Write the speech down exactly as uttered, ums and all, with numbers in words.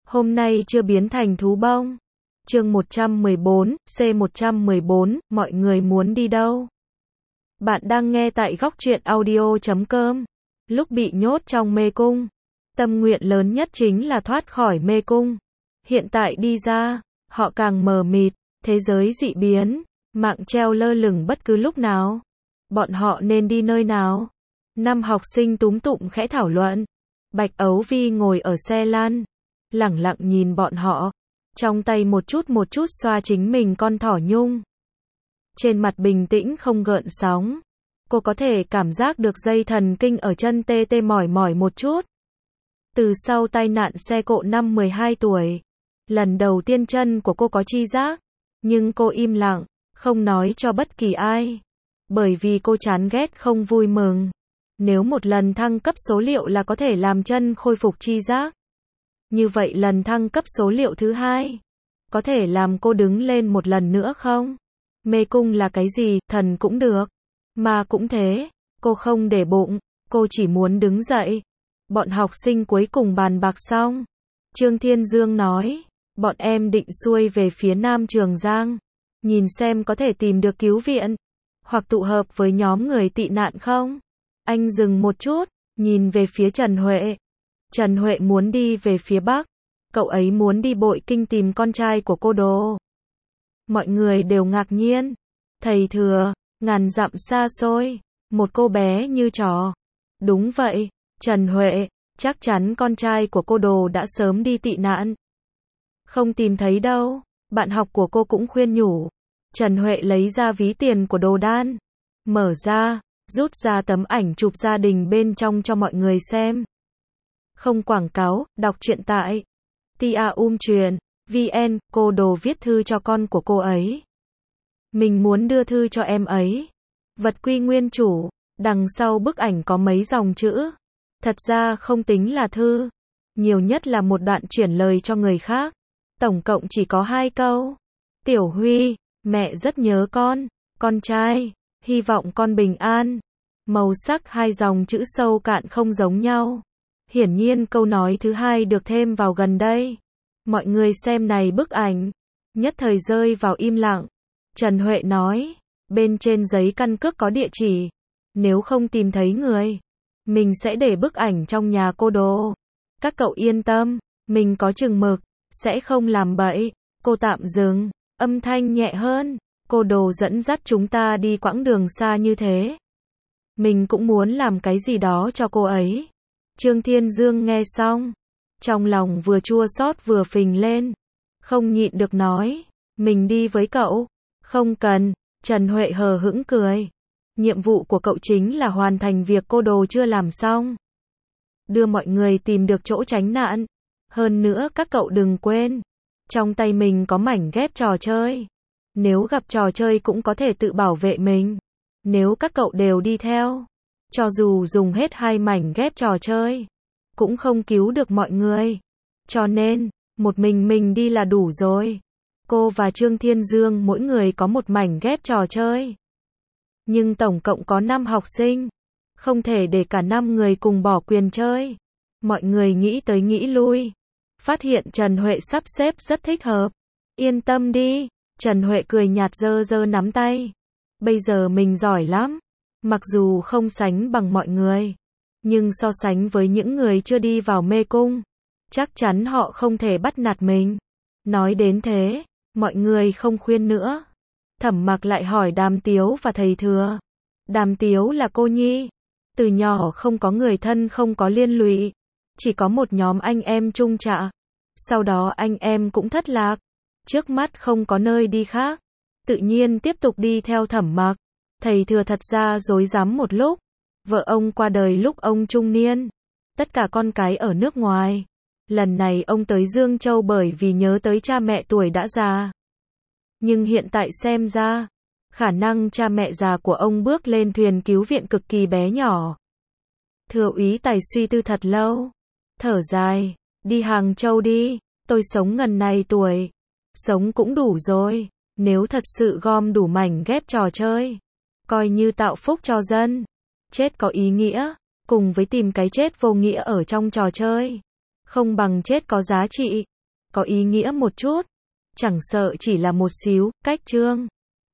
hôm nay chưa biến thành thú bông. Chương một trăm mười bốn, C một trăm mười bốn, mọi người muốn đi đâu? Bạn đang nghe tại góc truyện audio chấm com. Lúc bị nhốt trong mê cung, tâm nguyện lớn nhất chính là thoát khỏi mê cung. Hiện tại đi ra, họ càng mờ mịt, thế giới dị biến, mạng treo lơ lửng bất cứ lúc nào. Bọn họ nên đi nơi nào? Năm học sinh túm tụm khẽ thảo luận. Bạch Ấu Vi ngồi ở xe lăn, lẳng lặng nhìn bọn họ, trong tay một chút một chút xoa chính mình con thỏ nhung. Trên mặt bình tĩnh không gợn sóng, cô có thể cảm giác được dây thần kinh ở chân tê tê mỏi mỏi một chút. Từ sau tai nạn xe cộ năm mười hai tuổi, lần đầu tiên chân của cô có chi giác, nhưng cô im lặng, không nói cho bất kỳ ai, bởi vì cô chán ghét không vui mừng. Nếu một lần thăng cấp số liệu là có thể làm chân khôi phục chi giác, như vậy lần thăng cấp số liệu thứ hai, có thể làm cô đứng lên một lần nữa không? Mê cung là cái gì, thần cũng được, mà cũng thế, cô không để bụng, cô chỉ muốn đứng dậy. Bọn học sinh cuối cùng bàn bạc xong. Trương Thiên Dương nói, bọn em định xuôi về phía Nam Trường Giang, nhìn xem có thể tìm được cứu viện, hoặc tụ hợp với nhóm người tị nạn không? Anh dừng một chút, nhìn về phía Trần Huệ. Trần Huệ muốn đi về phía Bắc, cậu ấy muốn đi Bội Kinh tìm con trai của cô Đồ. Mọi người đều ngạc nhiên. Thầy Thừa, ngàn dặm xa xôi, một cô bé như trò. Đúng vậy, Trần Huệ, chắc chắn con trai của cô Đồ đã sớm đi tị nạn. Không tìm thấy đâu, bạn học của cô cũng khuyên nhủ. Trần Huệ lấy ra ví tiền của Đồ Đan, mở ra, rút ra tấm ảnh chụp gia đình bên trong cho mọi người xem. Không quảng cáo, đọc truyện tại tiaum truyện vn. Cô Đồ viết thư cho con của cô ấy. Mình muốn đưa thư cho em ấy. Vật quy nguyên chủ, đằng sau bức ảnh có mấy dòng chữ. Thật ra không tính là thư, nhiều nhất là một đoạn chuyển lời cho người khác. Tổng cộng chỉ có hai câu. Tiểu Huy, mẹ rất nhớ con, con trai, hy vọng con bình an. Màu sắc hai dòng chữ sâu cạn không giống nhau. Hiển nhiên câu nói thứ hai được thêm vào gần đây. Mọi người xem này bức ảnh, nhất thời rơi vào im lặng. Trần Huệ nói, bên trên giấy căn cước có địa chỉ, nếu không tìm thấy người, mình sẽ để bức ảnh trong nhà cô Đồ. Các cậu yên tâm, mình có chừng mực, sẽ không làm bậy. Cô tạm dừng, âm thanh nhẹ hơn. Cô Đồ dẫn dắt chúng ta đi quãng đường xa như thế, mình cũng muốn làm cái gì đó cho cô ấy. Trương Thiên Dương nghe xong, trong lòng vừa chua xót vừa phình lên, không nhịn được nói, mình đi với cậu. Không cần, Trần Huệ hờ hững cười. Nhiệm vụ của cậu chính là hoàn thành việc cô Đồ chưa làm xong, đưa mọi người tìm được chỗ tránh nạn. Hơn nữa các cậu đừng quên, trong tay mình có mảnh ghép trò chơi, nếu gặp trò chơi cũng có thể tự bảo vệ mình. Nếu các cậu đều đi theo, cho dù dùng hết hai mảnh ghép trò chơi, cũng không cứu được mọi người. Cho nên, một mình mình đi là đủ rồi. Cô và Trương Thiên Dương mỗi người có một mảnh ghép trò chơi. Nhưng tổng cộng có năm học sinh, không thể để cả năm người cùng bỏ quyền chơi. Mọi người nghĩ tới nghĩ lui, phát hiện Trần Huệ sắp xếp rất thích hợp. Yên tâm đi, Trần Huệ cười nhạt giơ giơ nắm tay. Bây giờ mình giỏi lắm, mặc dù không sánh bằng mọi người, nhưng so sánh với những người chưa đi vào mê cung, chắc chắn họ không thể bắt nạt mình. Nói đến thế, mọi người không khuyên nữa. Thẩm Mặc lại hỏi Đàm Tiếu và thầy Thừa. Đàm Tiếu là cô nhi, từ nhỏ không có người thân, không có liên lụy, chỉ có một nhóm anh em chung trạ. Sau đó anh em cũng thất lạc, trước mắt không có nơi đi khác, tự nhiên tiếp tục đi theo Thẩm Mặc. Thầy Thừa thật ra rối rắm một lúc, vợ ông qua đời lúc ông trung niên, tất cả con cái ở nước ngoài. Lần này ông tới Dương Châu bởi vì nhớ tới cha mẹ tuổi đã già. Nhưng hiện tại xem ra, khả năng cha mẹ già của ông bước lên thuyền cứu viện cực kỳ bé nhỏ. Thừa úy Tài suy tư thật lâu, thở dài, đi Hàng Châu đi, tôi sống ngần này tuổi, sống cũng đủ rồi, nếu thật sự gom đủ mảnh ghép trò chơi, coi như tạo phúc cho dân. Chết có ý nghĩa, cùng với tìm cái chết vô nghĩa ở trong trò chơi, không bằng chết có giá trị. có ý nghĩa một chút. Chẳng sợ chỉ là một xíu, cách chương.